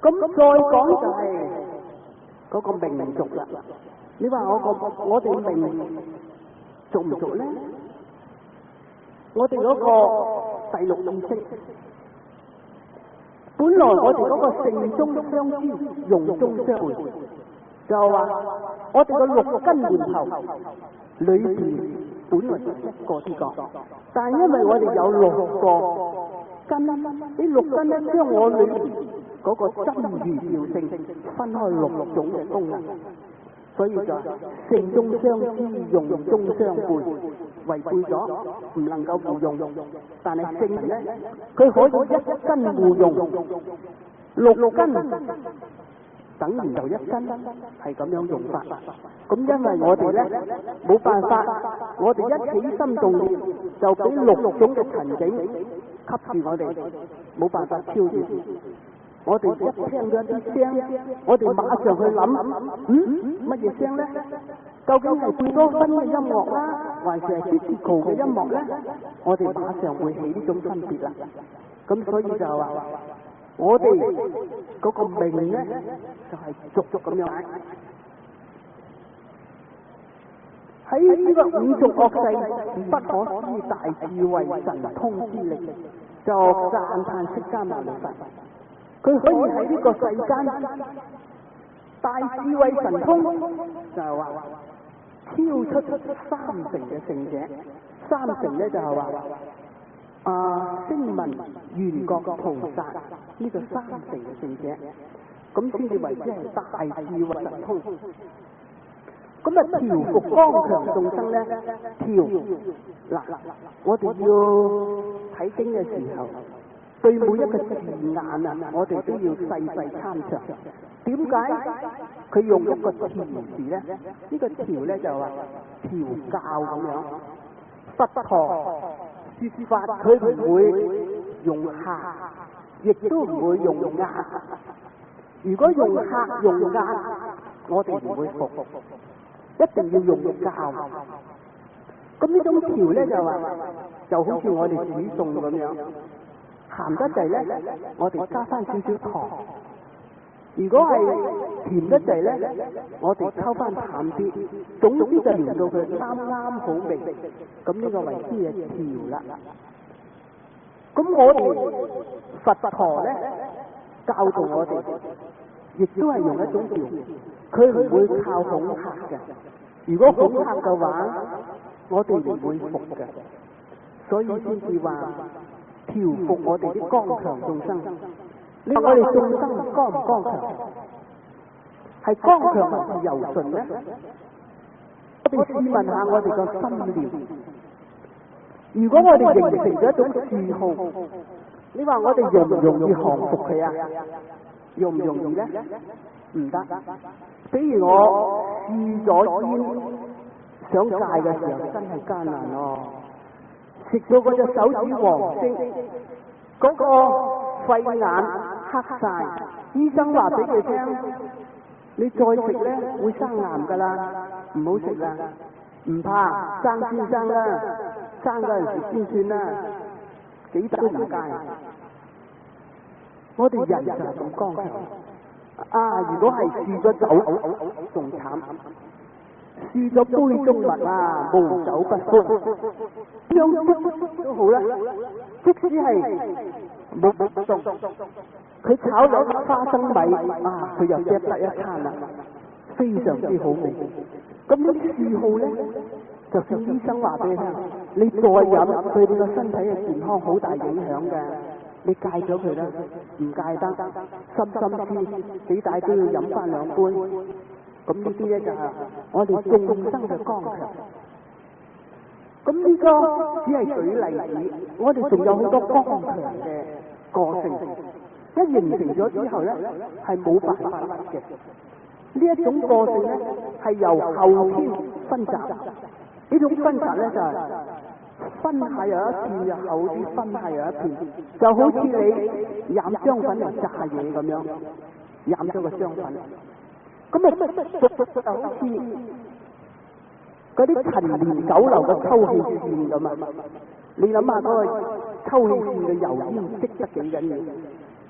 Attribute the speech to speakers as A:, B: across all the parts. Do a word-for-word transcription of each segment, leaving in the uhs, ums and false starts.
A: 咁再講就係嗰個命族啦。你話我個我哋命族唔族咧？我哋嗰個第六意識，本來我哋嗰個性中相知，用中相會，就係話我哋個六根源頭裏邊本來就一個知覺，但係因為我哋有六個根，呢六根咧將我裏邊嗰個真如妙性分開六種嘅功能，所以就性中相知，用中相背，違背咗唔能夠互用。但係性咧，佢可以一根互用，六根等於就一根，係咁樣用法。咁因為我哋咧冇辦法，我哋一起心動念就俾六種嘅塵境吸住我哋，冇辦法超越。我哋一聽咗啲聲，我哋馬上去諗，嗯，乜嘢聲咧？究竟係貝多芬嘅音樂啦，還是係 disco 嘅音樂咧？我哋馬上會起呢種分別啦。咁所以就話，我哋嗰個命咧，就係逐逐咁樣解。喺呢個五族惡世不可思議大智慧神通之力，就讚歎釋迦牟尼佛。佢可以喺呢個世間大智慧神通，就係話超出三成嘅聖者，三成咧就係話啊聲聞緣覺菩薩呢個三成嘅聖者，咁先至為之係大智慧神通。咁啊調伏剛強眾生咧，調嗱我哋要睇經嘅時候，對每一個字眼啊，我哋都要細細參詳。點解佢用一個調字咧？呢個調咧就話調教咁樣。佛陀説法，佢唔會用嚇，亦都唔會用壓。如果用嚇用壓，我哋唔會服，一定要用教。咁呢種調咧就話，就好似我哋煮餸咁樣。鹹得滯咧，我哋加翻少少糖；如果係甜得滯咧，我哋溝翻淡啲。總之就令到佢啱啱好味。咁呢個為之嘅調啦。咁我哋佛陀咧教導我哋，亦都係用一種調，佢唔會靠恐嚇嘅。如果恐嚇嘅話，我哋唔會服嘅。所以先至話。調伏我哋啲剛強眾生，你我哋眾生剛唔剛強？係剛強還是柔順呢？我哋試問下我哋個心念，如果我哋形成咗一種嗜好，你話我哋容唔容易降服佢啊？容唔容易呢？唔得。比如我試咗煙，想戒嘅時候真係艱難咯。食到嗰隻手指黃色，嗰、那個肺眼黑晒，醫生話俾佢聽，你再食咧會生癌噶啦，唔好食啦，唔怕生先生啦，生嗰陣時先算啦，幾多都唔戒。我哋人就係咁剛強啊！如果係試咗酒，仲慘。試咗杯中物啊，無酒不歡，樣都好啦。即使係冇冇動，佢炒咗花生米啊，佢又食得一餐啦，非常之好味。咁呢啲嗜好咧，就算醫生話俾你聽，你再飲對你個身體嘅健康好大影響嘅，你戒咗佢啦，唔戒得，深深知幾大都要飲翻兩杯。咁呢啲咧就係我哋眾生嘅剛強。咁呢個只係舉例子，我哋仲有好多剛強嘅個性，一形成咗之後咧，係冇辦法甩嘅。呢一種個性咧，係由後天分集。呢種分集咧就係分下又一片，又厚啲，分下又一片，就好似你染漿粉嚟炸嘢咁樣，染咗個漿粉。咁啊，熟熟熟就好似嗰啲陳年酒樓嘅抽氣扇咁啊！你諗下嗰個抽氣扇嘅油煙積得幾緊要？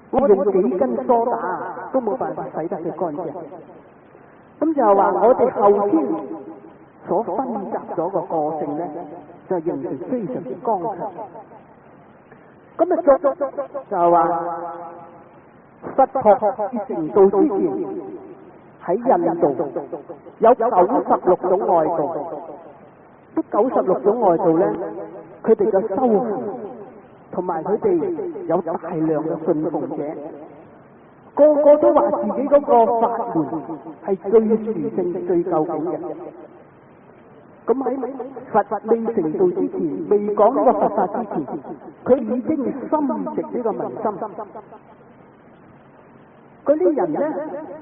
A: 我用幾斤梳打都冇辦法洗得佢乾淨。咁就係話我哋後天所分集咗個個性咧，就形成非常之剛強。咁啊，作就係話佛學至成道之前，喺印度有九十六種外道。呢九十六種外道咧，佢哋嘅修行同埋佢哋有大量嘅信奉者，個個都話自己嗰個法門係最殊勝、最究竟嘅。咁喺佛未成道之前，未講呢個佛法之前，佢已經深植呢個民心。嗰啲人咧，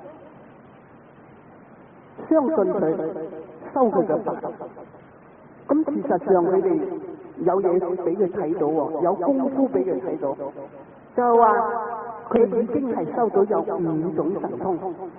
A: 相信佢，收佢嘅法。咁事實上佢哋有嘢俾佢睇到喎，有功夫俾佢睇到，就係話佢已經係收到有五種神通。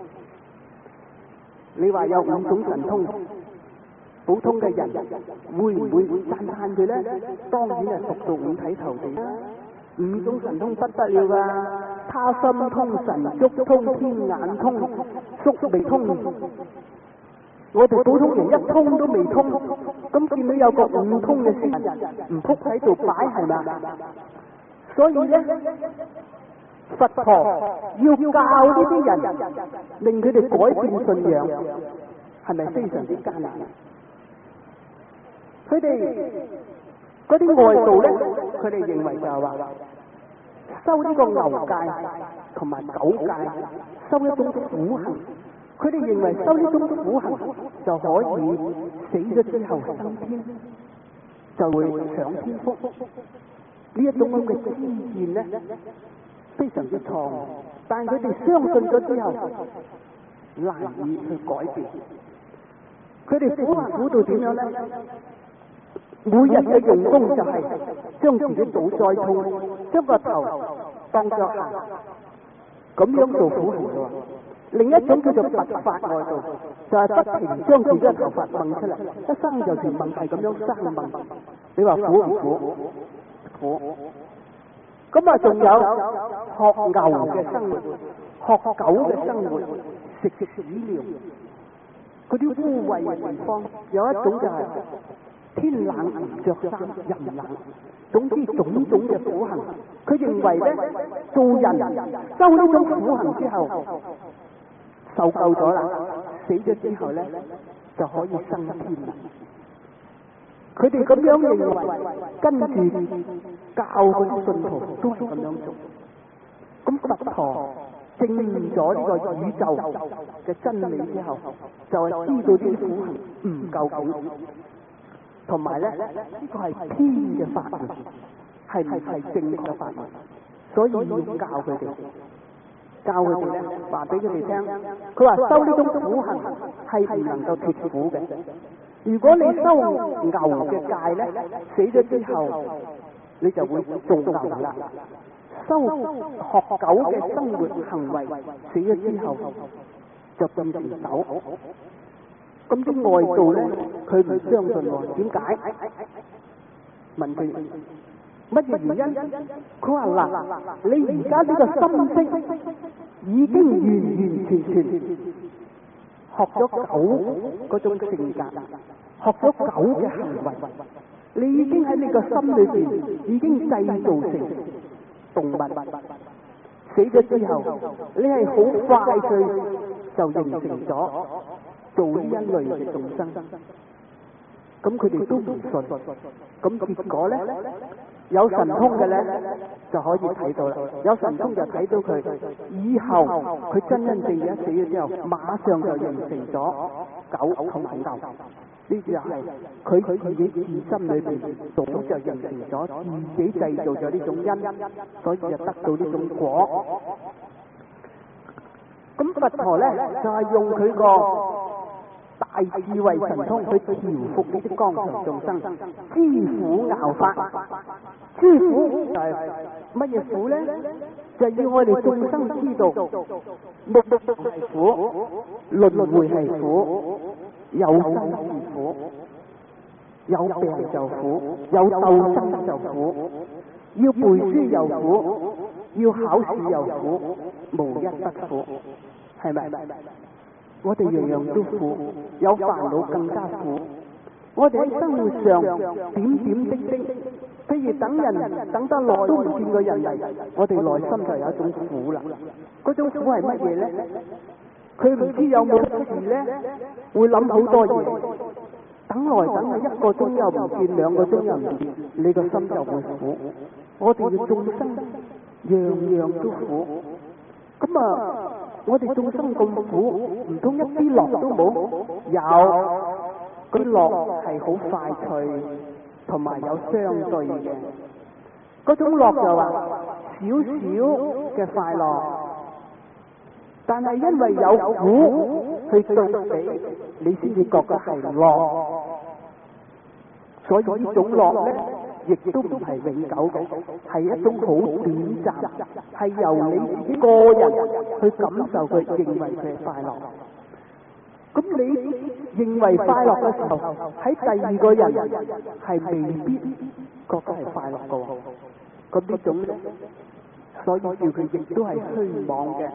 A: 你話有五種神通，普通嘅人會唔會讚歎佢咧？當然係熟到五體投地啦！五種神通不得了噶，他心通、神足通、天眼通、宿味通。我哋普通人一通都未通，咁見到有個五通嘅仙人唔仆喺度擺係嘛？所以咧，佛陀要教呢啲人，令佢哋改變信仰，係咪非常之艱難？佢哋嗰啲外道咧，佢哋認為就係話修呢個牛戒同埋狗戒，修一種苦行。佢哋認為修呢種苦行就可以死咗之後升天，就會享天福。呢一種咁嘅知見咧，非常之錯誤。但係佢哋相信咗之後，難以去改變。佢哋苦行苦到點樣咧？每日嘅用功就係將自己腦再痛，將個頭當作行，咁樣做苦行嘅。另一種叫做拔法外道，就係、是、不停將自己嘅頭髮掹出嚟，一生就條掹係咁樣生嘅掹。你話苦唔苦？苦。咁啊，仲有學牛嘅生活，學狗嘅生活，食食屎尿，嗰啲污穢嘅地方，有一種就係天冷唔着衫，人冷。總之種種嘅苦行，佢認為咧，做人修呢種苦行之後，受夠咗啦，死咗之後咧就可以升天啦。佢哋咁樣認為，跟住教嗰啲信徒都係咁樣做。咁佛陀證明咗呢個宇宙嘅真理之後，就係、是、知道啲苦行唔夠竟，同埋咧呢、呢個係天嘅法門，係唔係正確嘅法門？所以要教佢哋。教佢哋咧，話俾佢哋聽，佢話修呢種苦行係唔能夠脫苦嘅。如果你修牛嘅戒咧，死咗之後你就會做牛啦。修學狗嘅生活行為，死咗之後就變成狗。咁啲外道咧，佢唔相信喎，點解？問佢乜嘢原因？佢話嗱，你而家呢個心識已經完完全全學咗狗嗰種性格，學咗狗嘅行為，你已經喺你個心裏邊已經製造成動物。死咗之後，你係好快脆就形成咗做呢一類嘅眾生。咁佢哋都唔信，咁結果咧，有神通嘅咧就可以睇到啦。有神通就睇到佢以後佢真真正正死咗之後，馬上就形成咗狗同埋牛。呢就係佢佢自己自心裏邊早就形成咗，自己製造咗呢種因，所以就得到呢種果。咁佛陀咧就係、是、用佢個大智慧神通去調伏呢啲剛強眾生，知苦熬法。知苦就係乜嘢苦咧？就係、是、要我哋眾生知道，目目係苦，輪迴係苦，有生是苦，有病就苦，有鬥爭就苦，要背書又苦， 要考試又苦，無一不苦，係咪？我哋樣樣都苦，有煩惱更加苦。我哋喺生活上點點滴滴，譬如等人等得耐都唔見個人嚟，我哋內心就有一種苦啦。嗰種苦係乜嘢咧？佢唔知有冇事咧，會諗好多嘢。等來等去一個鐘又唔見，兩個鐘又唔見，你個心就會苦。我哋嘅眾生樣樣都苦，咁啊，我哋眾生咁苦，唔通一啲樂都冇？有，嗰啲樂係好快脆，同埋有相對嘅。嗰種樂就話少少嘅快樂，但係因為有苦去對比，你先至覺得係樂。所以呢種樂咧，亦都唔係永久嘅，係一種好短暫，係由你自己個人去感受佢，認為佢係快樂。咁你認為快樂嘅時候，喺第二個人係未必覺得係快樂嘅喎。咁呢種咧，所以叫佢亦都係虛妄嘅。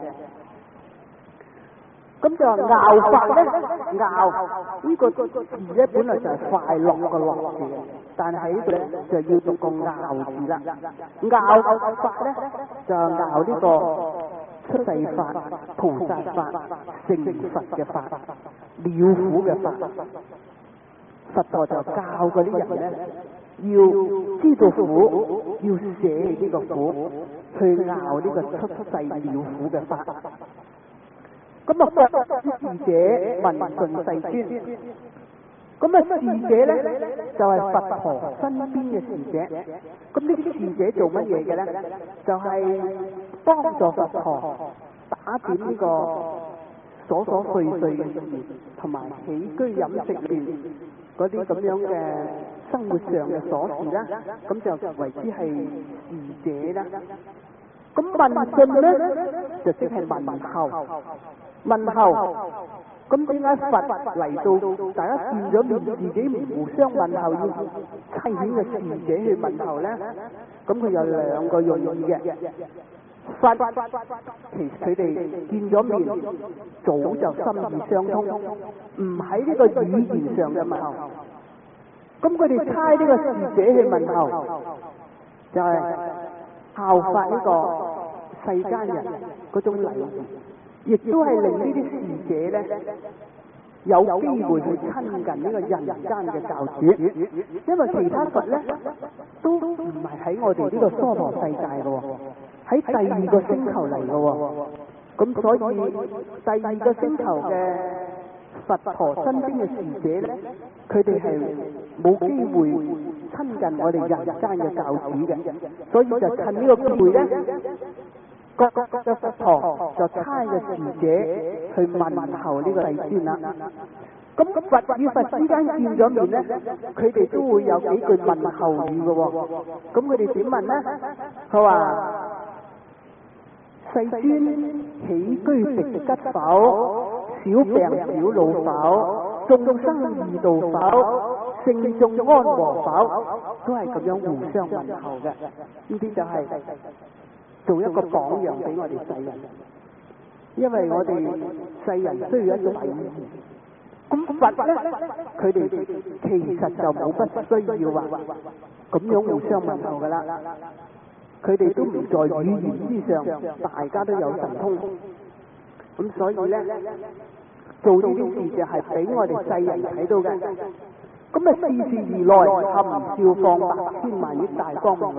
A: 咁就拗法咧，拗呢個字咧本來就係快樂嘅樂字，但係喺呢度咧就要讀個拗字啦。拗法咧就係拗呢個出世法、菩薩法、成佛嘅法、了苦嘅法。佛陀就教嗰啲人咧，要知道苦，要捨棄呢個苦，去拗呢個出世了苦嘅法。咁啊，佛之侍者聞訊世尊。咁啊，侍者咧就係、是、佛陀身邊嘅侍者。咁呢啲侍者做乜嘢嘅咧？就係、是、幫助佛陀打點呢個瑣瑣碎碎嘅事，同埋起居飲食亂嗰啲咁樣嘅生活上嘅瑣事啦。咁就為之係侍者啦。咁聞訊咧就即係問候。問候，咁點解佛嚟到大家見咗面，自己唔互相問候，要差遣嘅侍者去問候咧？咁佢有兩個用意嘅。佛其實佢哋見咗面，早就心意相通，唔喺呢個語言上嘅問候。咁佢哋差呢個侍者去問候，就係、是、效法呢個世間人嗰種禮儀。亦都係令呢啲侍者咧有機會去親近呢個人間嘅教主，因為其他佛咧都唔係喺我哋呢個娑婆世界嘅喎，喺第二個星球嚟嘅喎，咁所以第二個星球嘅佛陀身邊嘅侍者咧，佢哋係冇機會親近我哋人間嘅教主嘅，所以就趁呢個機會咧。各個嘅佛陀就差嘅侍者去問候呢個世尊啦。咁佛與佛之間見咗面咧，佢哋都會有幾句問候語嘅喎。咁佢哋點問咧？佢話：世尊起居食吉否？小病小老否？眾生易度否？聖眾安和否？都係咁樣互相問候嘅。呢啲就係、是。做一個榜樣俾我哋世人，因為我哋世人需要一種禮儀。咁佛咧，佢哋其實就冇不需要話咁樣互相問候噶啦。佢哋都唔在語言之上，大家都有神通。咁所以咧，做呢啲事就係俾我哋世人睇到嘅。咁啊，事事而來，含笑放百千萬億大光明。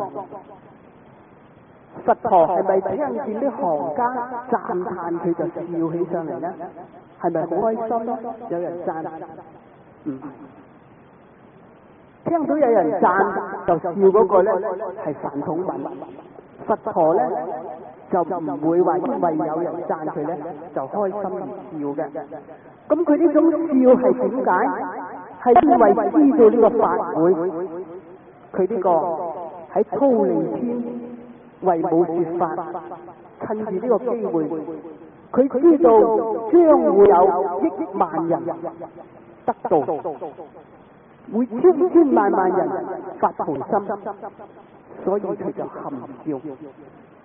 A: 佛陀係咪聽見啲行家讚歎佢就笑起上嚟咧？係咪好開心咯？有人讚，嗯，聽到有人讚就笑嗰個咧係飯桶文。佛陀咧就唔會話因為有人讚佢咧就開心而笑嘅。咁佢呢種笑係點解？係因為知道呢個法會，佢呢個喺忉利天。為母說法，趁住呢個機會，佢知道將會有億萬人得道，會千千萬萬人發菩心，所以佢就含笑。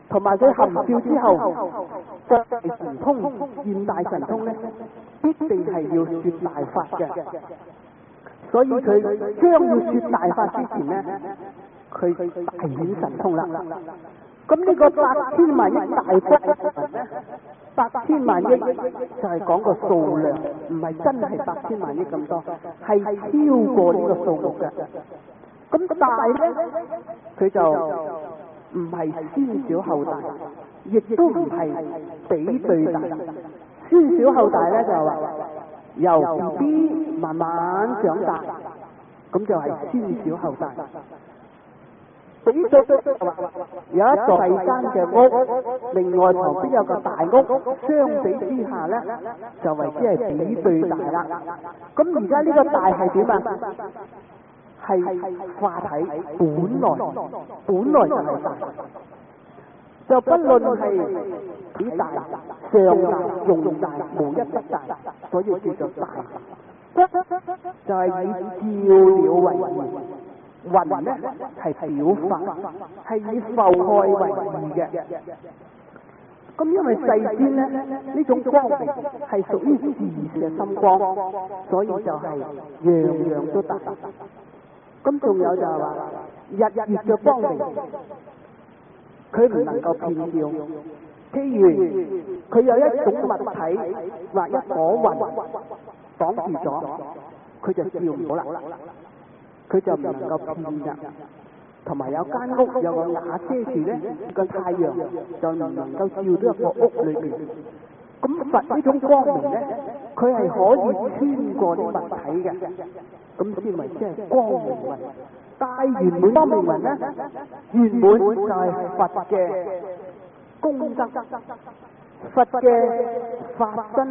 A: 同埋佢含笑之後，大神通、現大神通咧，必定係要說大法嘅。所以佢將要說大法之前咧，佢大顯神通啦。咁呢個八千萬億大波咧，八千萬億就係講個數量，唔係真係八千萬億咁多，係超過呢個數目嘅。咁大咧，佢就唔係先小後大，亦都唔係比對大。先小後大咧就係話由 B B 慢慢長大，咁就係先小後大。比對有一座細間嘅屋，另外旁邊有個大屋，相比之下咧就為之係比對大啦。咁而家呢個大係點啊？係化體，本來本來就係大，就不論係幾大、上大、用大、無一不大，所以叫做大。就係以照料為義，雲呢係表法，係以浮蓋為義嘅。咁因為世尊咧呢種光明係屬於自嘅心光，所以就係樣樣都大。咁仲有就係話日月嘅光明，佢唔能夠遍照。譬如佢有一種物體或一朵雲擋住咗，佢就照唔到啦，佢就唔能夠遍噶。同埋有間屋有個瓦遮住咧，個太陽就唔能夠照到一個屋裏邊。咁佛呢種光明咧，佢係可以穿過啲物體嘅。咁先為之係光明雲。大圓滿光明雲咧，圓滿就係佛嘅功德，佛嘅法身、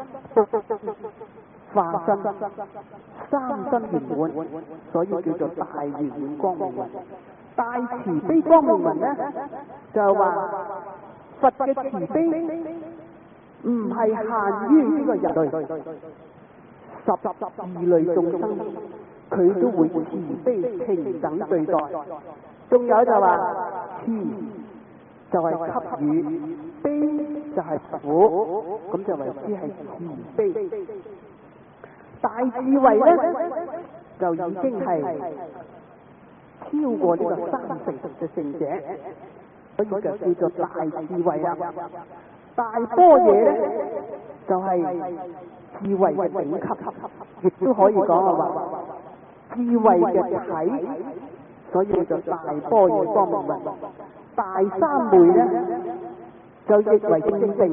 A: 化身、三身圓滿，所以叫做大圓滿光明雲。大慈悲光明雲咧，就係話佛嘅慈悲唔係限於呢個人類。十二類眾生，佢都會慈悲平等對待。仲有就話慈就係給予，悲就係苦，咁就為之係慈悲。大智慧咧，就已經係超過呢個三成嘅聖者，所以就叫做大智慧啦。大般若咧，就係、是智慧嘅頂級，亦都可以講係話智慧嘅體，所以叫做大般若光明雲。大三昧咧就譯為正定，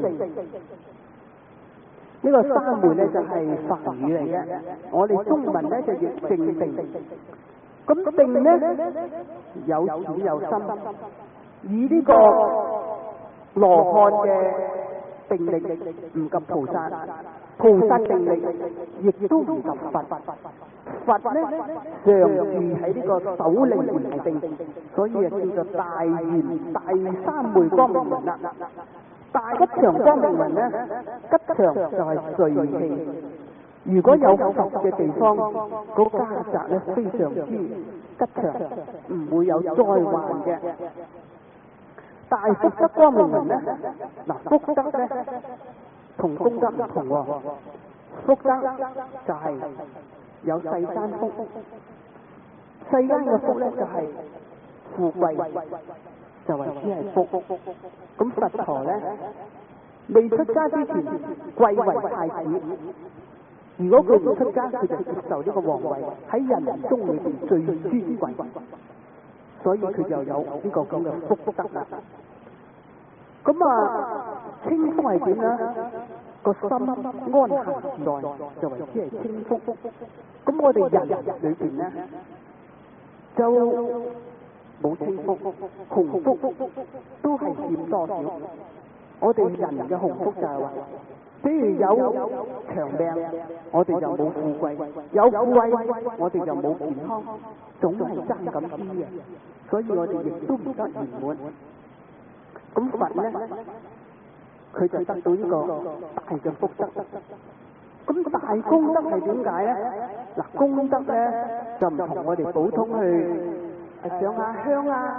A: 呢、這個三昧咧就係梵語嚟嘅，我哋中文咧就譯正定。咁定咧有淺有深，以呢個羅漢嘅定力唔及菩薩。菩薩定力亦都唔及佛，佛咧常住喺呢個首楞嚴定，所以啊叫做大圓大三昧光明雲啦。大吉祥光明雲咧，吉祥就係瑞氣。如果有佛嘅地方，嗰家宅咧非常之吉祥，唔會有災患嘅。大福德光明雲咧，嗱福德咧。同功德唔同喎，福德就係有世間福，世間嘅福咧就係富貴，就為之係福。咁佛陀咧未出家之前貴為太子，如果佢唔出家，佢就接受呢個皇位，喺人中裏邊最尊貴，所以佢就有呢個咁嘅福德啦。咁啊，清福係點咧？個心安閒自在，就為之係清福。咁我哋人裏邊咧，就冇清福，窮福都係佔多少。我哋人嘅鴻福就係話，比如有長命，我哋就冇富貴；有富貴，我哋就冇健康，總係爭咁啲嘅。所以我哋亦都唔得圓滿。咁佛咧，佢就得到呢個大嘅福德。咁大功德係點解咧？嗱，功德咧就唔同我哋普通去上下香啊、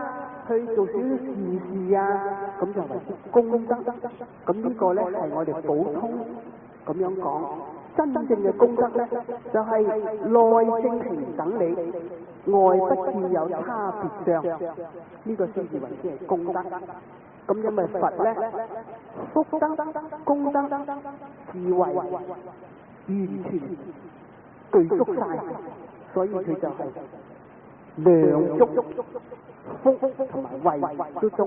A: 去做少少善事啊，咁就為之功德。咁呢個咧係我哋普通咁樣講，真正嘅功德咧就係、是、內正平等理，外不見有差別相，呢、這個先至為之係功德。咁因為佛咧福德、功德、智慧完全具足晒，所以佢就係量足福同埋慧都足。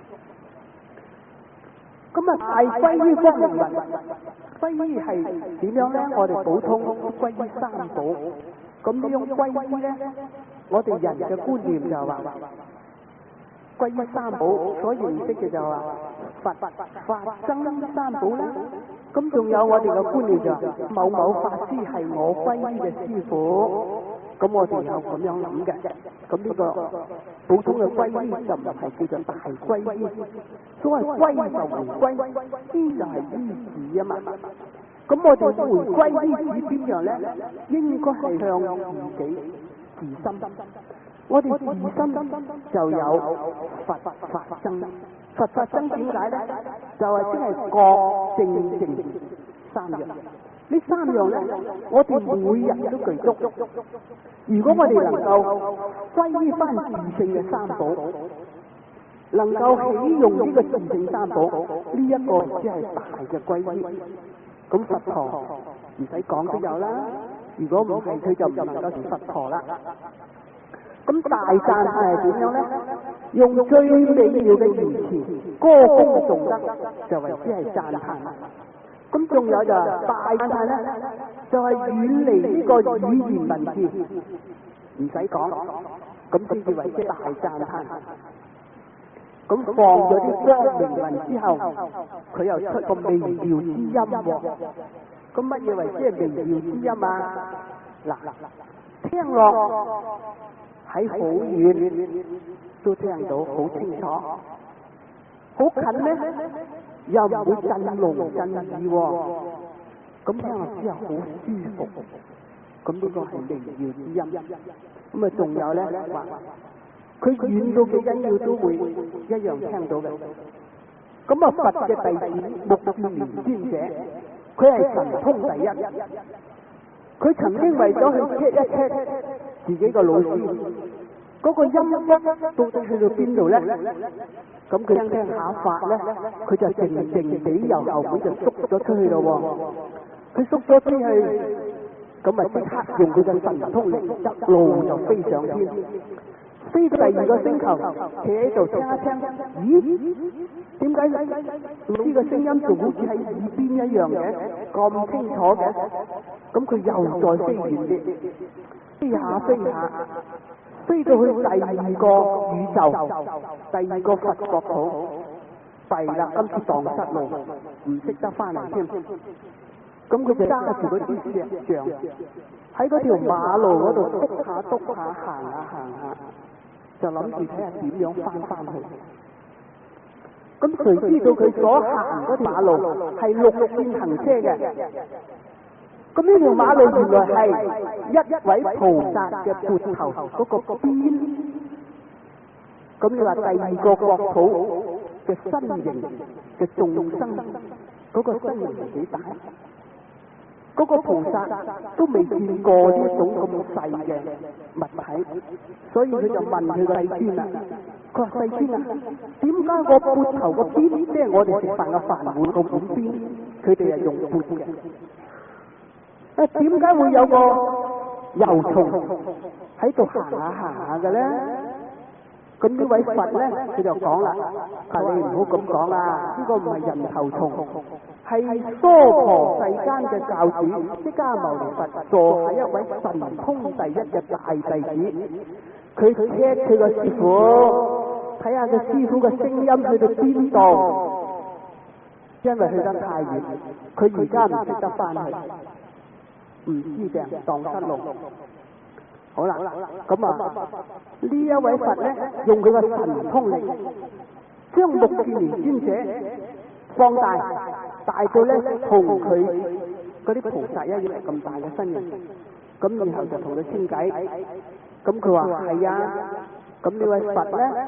A: 咁啊，大歸於光明雲，歸於係點樣咧？我哋普通歸於三寶。咁呢種歸於咧，我哋人嘅觀念就話歸於三寶，所認識嘅就話佛法僧三寶啦。咁仲有我哋嘅觀念就話某某法師係我歸於嘅師傅。咁我哋有咁樣諗嘅。咁呢個普通嘅歸依就唔係叫做大歸依，所謂歸就回歸，依就係依止啊嘛。咁我哋回歸依止邊樣咧？應該係向自己自心。我哋自心就有佛法僧。佛法僧點解咧？就係即係覺正正三樣。呢三樣咧，我哋每人都具足。如果我哋能夠歸依翻自性嘅三寶，能夠起用呢個自性三寶，呢、這、一個只係大嘅歸依。咁佛陀唔使講都有啦。如果唔係，佢就唔能夠成佛陀啦。咁大讚係點樣咧？用最美妙嘅言辭，歌功頌德，就為之係讚歎。咁仲有就係大讚咧，就係遠離呢個語言文字，唔使講，咁先至為之大讚歎。咁放咗啲光明雲之後，佢又出個微妙之音喎。咁乜嘢為之係微妙之音啊？嗱，聽落喺好遠都聽到好清楚，好近咧又唔會震聾震耳喎。咁聽落之後好舒服。咁呢個係微妙之音。咁啊，仲有咧話，佢遠到幾緊要都會一樣聽到嘅。咁啊，佛嘅弟子目犍連尊者，佢係神通第一。佢曾經為咗去 check 一 check 自己個老師嗰、那個音到底去到邊度咧？咁佢聽聽下法咧，佢就靜靜地由後門就縮咗出去咯喎。佢縮咗出去，咁咪即刻用佢嘅神通力，一路就飛上天，飛到第二個星球，企喺度聽一聽，咦？點解呢個聲音仲好似喺耳邊一樣嘅，咁清楚嘅？咁佢又再飛遠啲，飛下飛下，飛到去第二個宇宙，第二個佛國土，弊啦！今次蕩失路，唔識得翻嚟添。咁佢就揸住嗰支石像，喺嗰條馬路嗰度篤下篤下，行下行下，就諗住睇下點樣翻翻去。咁誰知道佢所行嗰條馬路係綠線行車嘅？咁呢條馬路原來係一位菩薩嘅缽頭嗰個邊。咁你話第二個國土嘅身形嘅眾生，嗰、那個身形係幾大？嗰、那個菩薩都未見過呢一種咁細嘅物體，所以佢就問佢個世尊啦。佢話：世尊啊，點解我缽頭個邊，即係我哋食飯嘅飯碗個碗邊，佢哋係用缽嘅？啊，點解會有個油蟲喺度行下行下嘅咧？咁呢位佛咧，佢就講啦：啊，你唔好咁講啦，呢個唔係人頭蟲，係娑婆世間嘅教主釋迦牟尼佛座下一位神通第一嘅大弟子。佢 check 佢個師傅，睇下個師傅嘅聲音去到邊度，因為去得太遠，佢而家唔識得翻去，唔知嘅蕩失路。好啦，咁啊呢一位佛咧，用佢個神通力，將目犍連尊者放大，大到咧同佢嗰啲菩薩一樣咁大嘅身形，咁然後就同佢傾偈。咁佢話係啊，咁呢位佛咧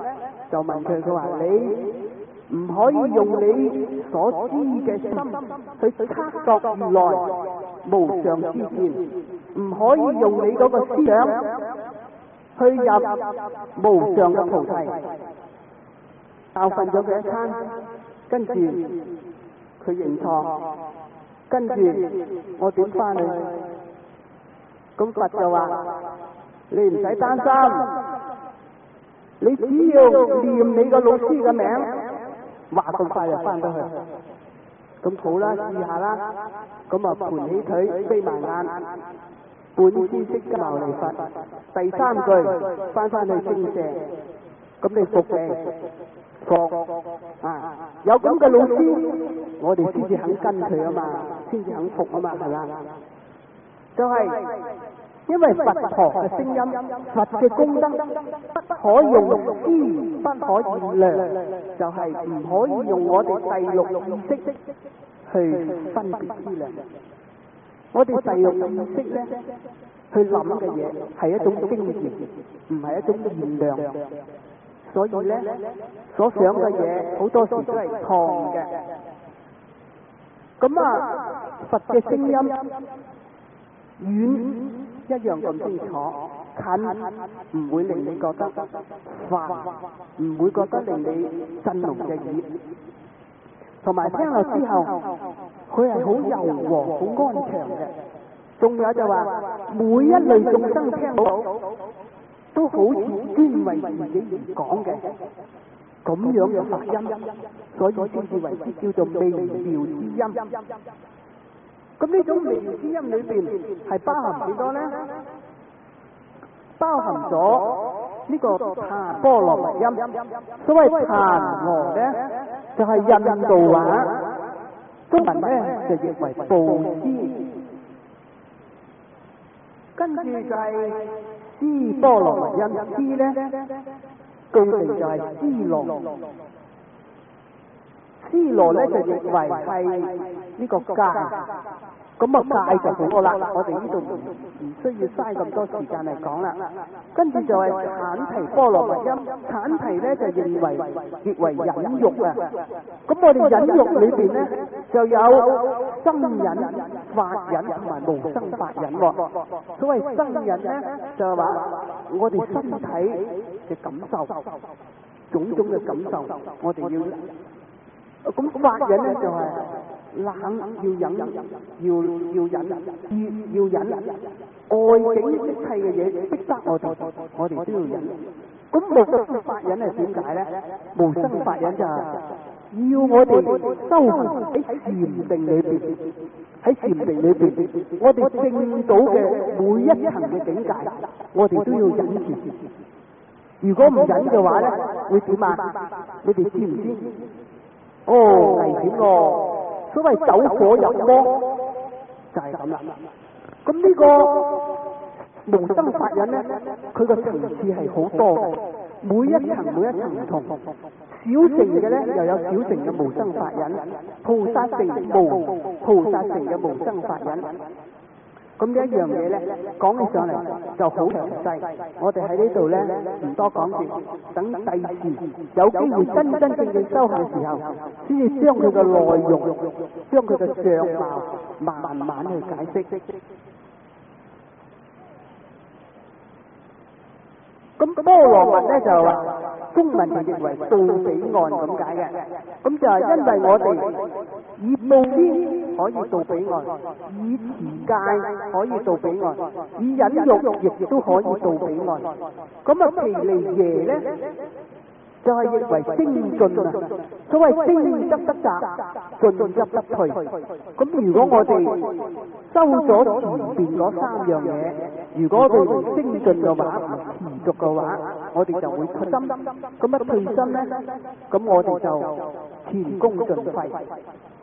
A: 就問佢，佢話你唔可以用你所知嘅心去測度如來無上之見，唔可以用你嗰個思想去入無上嘅菩提。教訓咗佢一餐，跟住佢認錯，跟住我點翻去？咁佛就話：你唔使擔心，你只要念你個老師嘅名，話咁快就翻到去。咁好啦，試下啦。咁啊，盤起腿，眯埋眼，本師釋迦牟尼佛。第三句翻翻去聖舍，咁你服未？服啊！有咁嘅老師，我哋先至肯跟佢啊嘛，先至肯服啊嘛，係嘛？就係、是、因為佛陀嘅聲音，佛嘅功德不可用思，不可以量，就係、是、唔可以用我哋第六意識去分別思量。我哋第六意識咧，去諗嘅嘢係一種經驗，唔係一種現量。所以咧，所想嘅嘢好多時都係錯嘅。咁啊，佛嘅聲音遠一樣咁清楚，近唔會令你覺得煩，唔會覺得令你震聾嘅耳。同埋聽落之後，佢係好柔和、好安詳嘅。仲有就話，每一類眾生聽到，都好似專為自己而講嘅咁樣嘅發音，所以先至為之叫做微妙之音。咁呢種微妙之音裏邊係包含幾多呢？包含咗呢個檀波羅蜜音。所謂檀俄呢，就係、是、印度話，中文呢就譯為布施。跟住就係斯波羅蜜音，斯呢據名就係斯羅，斯羅呢就譯為係呢個戒。咁啊戒就好多啦，我哋呢度唔唔需要嘥咁多時間嚟講啦。跟住就係產提波羅蜜音，產提呢就認為譯為忍辱啊。咁我哋忍辱裏邊呢，就有生忍、法忍同埋無生法忍喎。所謂生忍呢，就係話我哋身體嘅感受，種種嘅感受，我哋要。咁法忍呢，就係、是。冷要忍，要要忍，熱要忍，外境一切嘅嘢逼得我哋，我哋都要忍。咁無生法忍係點解咧？無生法忍就係要我哋修行喺禪定裏邊，喺禪定裏邊，我哋證到嘅每一層嘅境界，我哋都要忍住。如果唔忍嘅話咧，會點啊？你哋知唔知？哦，危險喎！所謂走火入魔就係咁啦。咁呢個無生法忍咧，佢個層次係好多嘅，每一層每一層唔同。小乘嘅咧又有小乘嘅無生法忍，菩薩乘無菩薩乘嘅無生法忍。咁呢一樣嘢咧，講起上嚟就好詳細。我哋喺呢度咧唔多講住，等第二次有機會真真正正修行嘅時候，先至將佢嘅內容、將佢嘅相貌慢慢去解釋。咁波羅蜜咧就話中文就譯為到彼岸咁解嘅，咁就係因為我哋以布施可以到彼岸，以持戒可以到彼岸，以忍辱亦都可以到彼岸。咁啊，毗尼耶咧就係譯為精進啊！所謂精則得習，進則得退。咁如果我哋修咗前邊嗰三樣嘢，如果我哋唔精進嘅話，唔持續嘅話，我哋就會退心。咁一退心咧，咁我哋就前功盡廢。